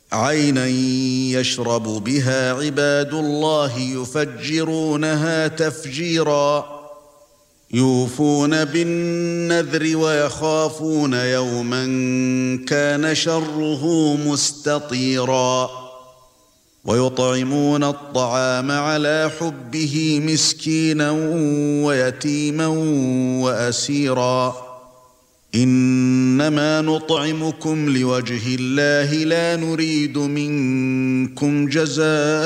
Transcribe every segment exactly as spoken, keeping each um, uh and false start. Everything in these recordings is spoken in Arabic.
عينا يشرب بها عباد الله يفجرونها تفجيرا يوفون بالنذر ويخافون يوما كان شره مستطيرا ويطعمون الطعام على حبه مسكينا ويتيما وأسيرا إنما نطعمكم لوجه الله لا نريد منكم جزاء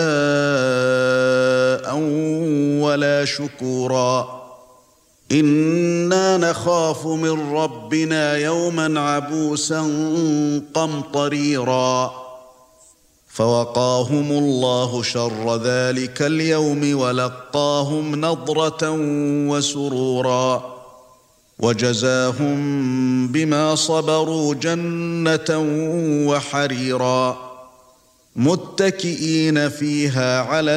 ولا شكورا إنا نخاف من ربنا يوما عبوسا قمطريرا فوقاهم الله شر ذلك اليوم ولقاهم نضرة وسرورا وجزاهم بما صبروا جنة وحريرا متكئين فيها على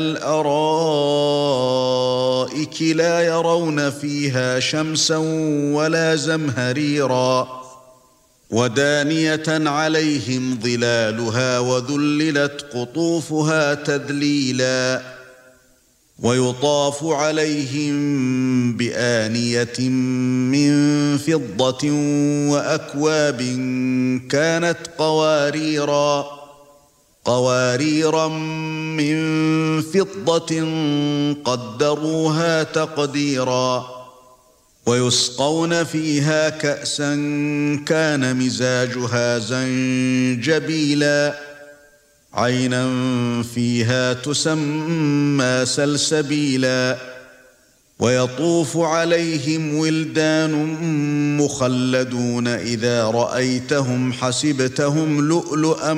الأرائك لا يرون فيها شمسا ولا زمهريرا ودانية عليهم ظلالها وذللت قطوفها تذليلا ويطاف عليهم بآنية من فضة وأكواب كانت قواريرا قواريرا من فضة قدروها تقديرا ويسقون فيها كأسا كان مزاجها زنجبيلا عينا فيها تسمى سلسبيلا ويطوف عليهم ولدان مخلدون إذا رأيتهم حسبتهم لؤلؤا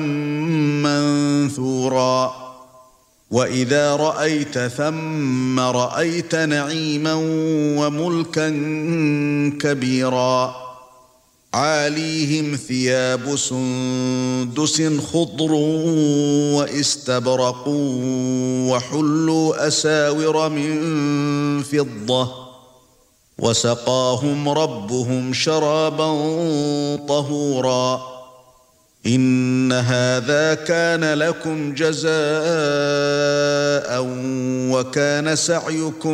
منثورا وإذا رأيت ثم رأيت نعيما وملكا كبيرا عاليهم ثياب سندس خضر واستبرق وحلوا أساور من فضة وسقاهم ربهم شرابا طهورا إن هذا كان لكم جزاء وكان سعيكم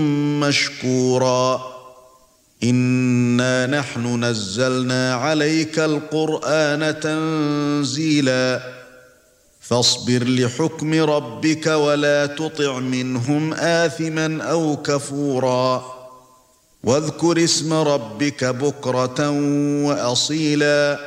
مشكورا إنا نحن نزلنا عليك القرآن تنزيلا فاصبر لحكم ربك ولا تطع منهم آثما أو كفورا واذكر اسم ربك بكرة وأصيلا